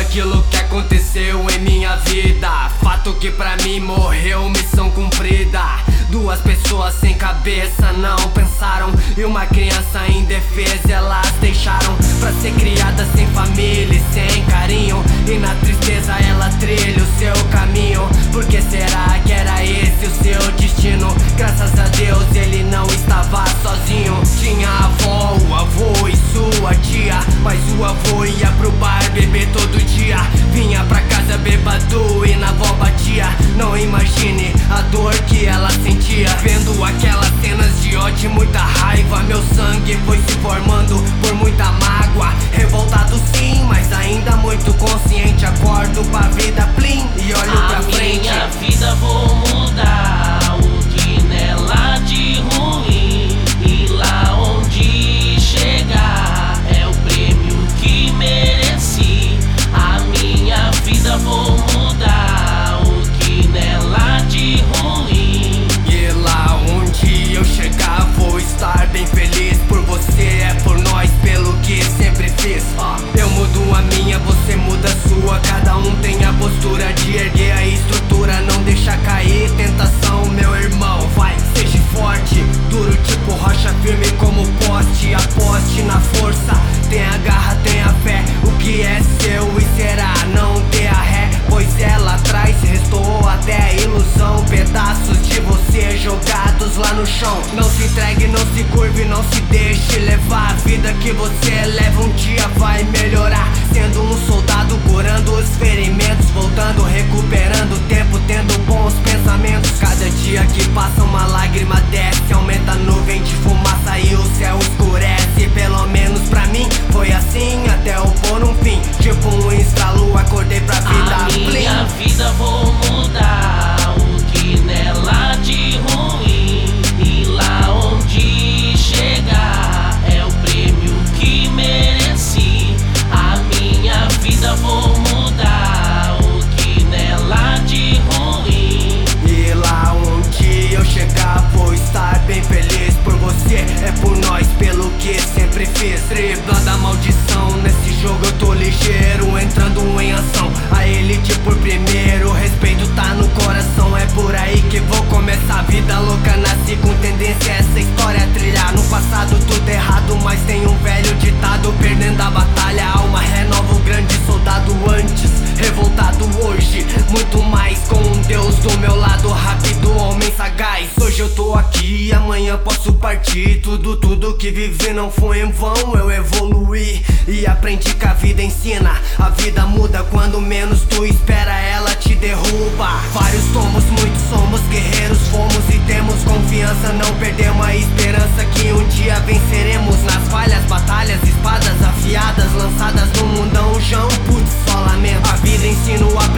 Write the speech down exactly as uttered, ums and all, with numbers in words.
aquilo que aconteceu em minha vida. Fato que pra mim morreu, missão cumprida. Duas pessoas sem cabeça não pensaram, e uma criança indefesa elas deixaram pra ser criada sem família e sem carinho. E na tristeza ela trilha o seu caminho. Por que será que era esse o seu destino? Graças a Deus ele não estava sozinho. Tinha a avó, o avô e sua tia, mas o avô ia pro bar beber todo dia. Vinha pra casa bêbado e na avó batia. Não imagine a dor que ela sentia vendo aquelas cenas de ódio e muita raiva. Meu sangue foi se formando por muita mágoa. Revoltado sim, mas ainda muito consciente. Acordo pra vida plim e olho pra frente. A minha vida vou mudar, o que nela de ruim, e lá onde chegar é o prêmio que mereci. A minha vida vou mudar, o que nela de ruim, e lá onde eu chegar vou estar bem feliz. Por você, é por nós, pelo que sempre fiz. Eu mudo a minha, você muda a sua. Cada um tem a postura de erguer a estrutura. Não deixa cair tentação, meu irmão. Vai, seja forte, duro tipo rocha, firme como poste. Aposte na força, tenha garra, tenha fé. O que é seu e será, não dê a ré, pois ela atrás restou até a ilusão. Pedaços de você jogados lá no chão. Não se entregue, não se curve, não se deixe levar. A vida que você leva um dia vai melhorar. Sendo um soldado, curando os ferimentos, voltando, recuperando o tempo, tendo bons pensamentos. Cada dia que passa uma lágrima desce, aumenta a nuvem de fumaça e o céu escurece. Pelo menos pra mim foi assim até eu pôr um fim. Tipo um estralo, acordei pra vida. A minha vida vou mudar, o que nela de ruim, e lá onde chegar é o prêmio que mereci. A minha vida vou mudar, o que nela de ruim, e lá onde eu chegar vou estar bem feliz. Por você, é por nós, pelo que sempre fiz. Driblando a maldição, nesse jogo eu tô ligeiro, entrando em ação. A elite por primeiro, respeito tá no coração. É por aí que vou começar a vida louca. Nasci com tendência essa história a trilhar. No passado tudo errado, mas tem um velho ditado: perdendo a batalha, a alma renova o grande soldado. Antes, revoltado hoje, muito mais com um Deus do meu lado. Rápido, homem sagaz, hoje eu tô aqui, amanhã posso partir. Tudo, tudo que vivi não foi em vão. Eu evoluí e aprendi que a vida ensina. A vida muda quando menos tu espera, ela te derruba. Vários tombos, muitos somos, guerreiros fomos e temos confiança. Não perdemos a esperança que um dia venceremos. Nas falhas, batalhas, espadas afiadas lançadas no mundão. Jão, putz, só lamento. A vida ensina o aprendizado.